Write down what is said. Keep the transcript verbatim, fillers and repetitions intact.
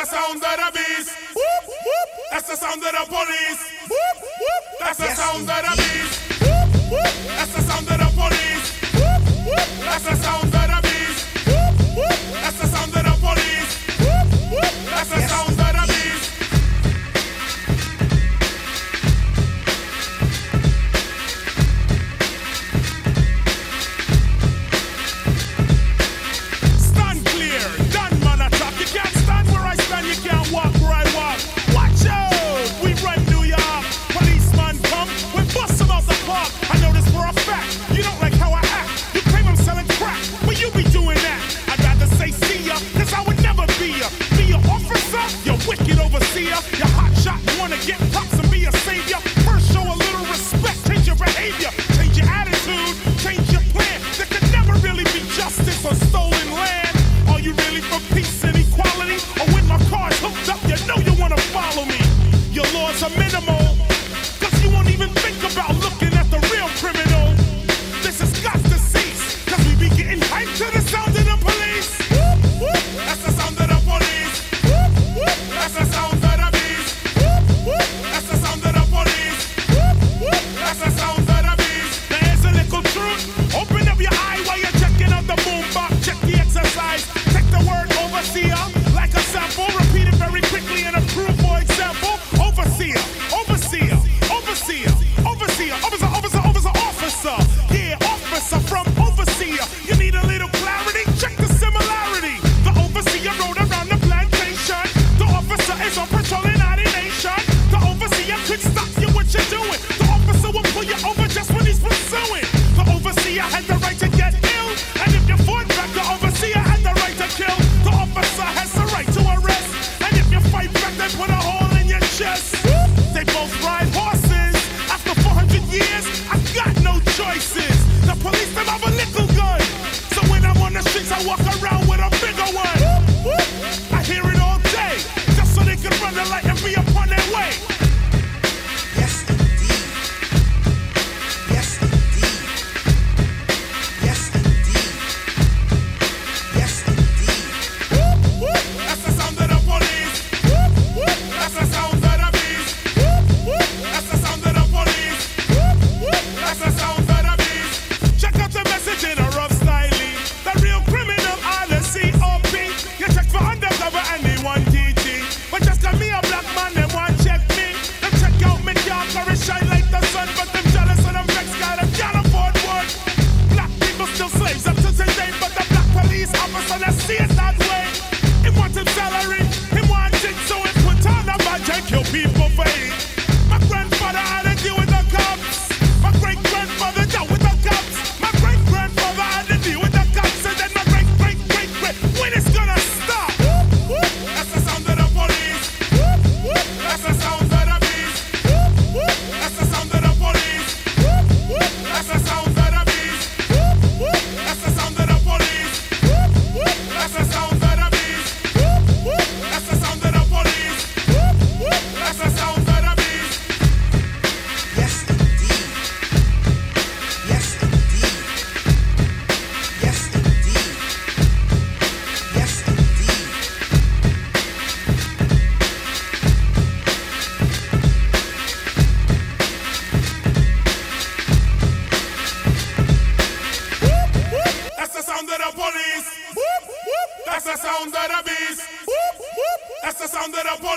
the sound of the beast. Whoop, whoop. That's the sound of the police. Whoop, whoop. That's the sound of the beast. Whoop, whoop. That's the sound of the police. Whoop, whoop. That's the sound of the beast. Whoop, whoop. That's the sound of the police. Whoop, whoop. That's the sound of the beast. Stand clear, done man attack. You can't stand where I stand, you can't walk where I walk. Watch out, we run New York. Policeman come, we bust them out the park. I know this for a fact, you don't like how I act. You claim I'm selling crack, but you be doing that. I'd rather say see ya, cause I would never be ya. Be your officer, you wicked overseer. You hot shot, wanna get props and be a savior. First show a little respect, change your behavior. Change your attitude, change your plan. There could never really be justice on stolen land. Are you really for peace and equality? Or when my car's hooked up, you know you wanna follow me. Your laws are minimal, cause you won't even think about looking at the real criminal. This has got to cease, cause we be getting hyped to the sound of the police. Whoop, whoop. That's the sound of the police. Whoop, whoop. That's the sound of the beast. Whoop, whoop. That's the sound of the police. Whoop, whoop. That's the sound of the beast. There's a little truth. Open up your eye while you're checking out the boombox. Check the exercise. Take the word overseer like a sample. Repeat it very quickly and approve for example. Overseer, overseer, overseer, overseer, officer, officer, officer, officer. Yeah, officer from overseer. You need a little clarity? Check the similarity. The overseer rode around the plantation. The officer is on patrol in our nation. The overseer could stop you what you're doing. The officer will pull you over just when he's pursuing. The overseer had the right to get ill. And if you fought back, the overseer had the right to kill. The officer has the right to arrest. And if you fight back, they put a hole in your chest. They both ride horses. After four hundred years, I've got no choices. The police, them have a little gun. So when I'm on the streets, I walk around with a bigger one. I hear it all day, just so they can run the light and be upon their way. Yes, indeed. Yes, indeed. Yes, indeed. Yes, indeed. Whoop, whoop. That's the sound of the police. Whoop, whoop. That's the sound of the beast. Whoop, whoop. That's the sound of the police. Whoop, whoop. That's the sound of the beast. Check out the message in a rough style. The real criminal are the C O P. You check for undercover and they want D G. But just cause me a black man, they want check me. Them check out me dark or it shine like the sun. But them jealous and them vexed, got them can't afford one. Black people still slaves up to today. But the black police officer, they see it that way. He want him salary, he want it, so he put on a badge and kill people for it. My grandfather had to deal with the cops. My great-grandfather dealt with the cops. My great-grandfather had to deal with the cops. And then my great-great-great-great, when it's gonna stop? Whoop, whoop. That's the sound of the police. Whoop, whoop. That's the sound of the beast. Whoop, whoop. That's the sound of the police. Whoop, whoop. That's the sound of the beast. Whoop, whoop. That's the sound of the police. Whoop, whoop. That's the sound of the beast. Whoop, whoop. That's the sound of the police. Whoop, whoop. That's the sound of the beast. Yes, indeed. Yes, indeed. Yes, indeed. Yes, indeed. Whoop, whoop. That's the sound of the police. Whoop, whoop. That's the sound of the beast. Whoop, whoop. That's the sound of the police.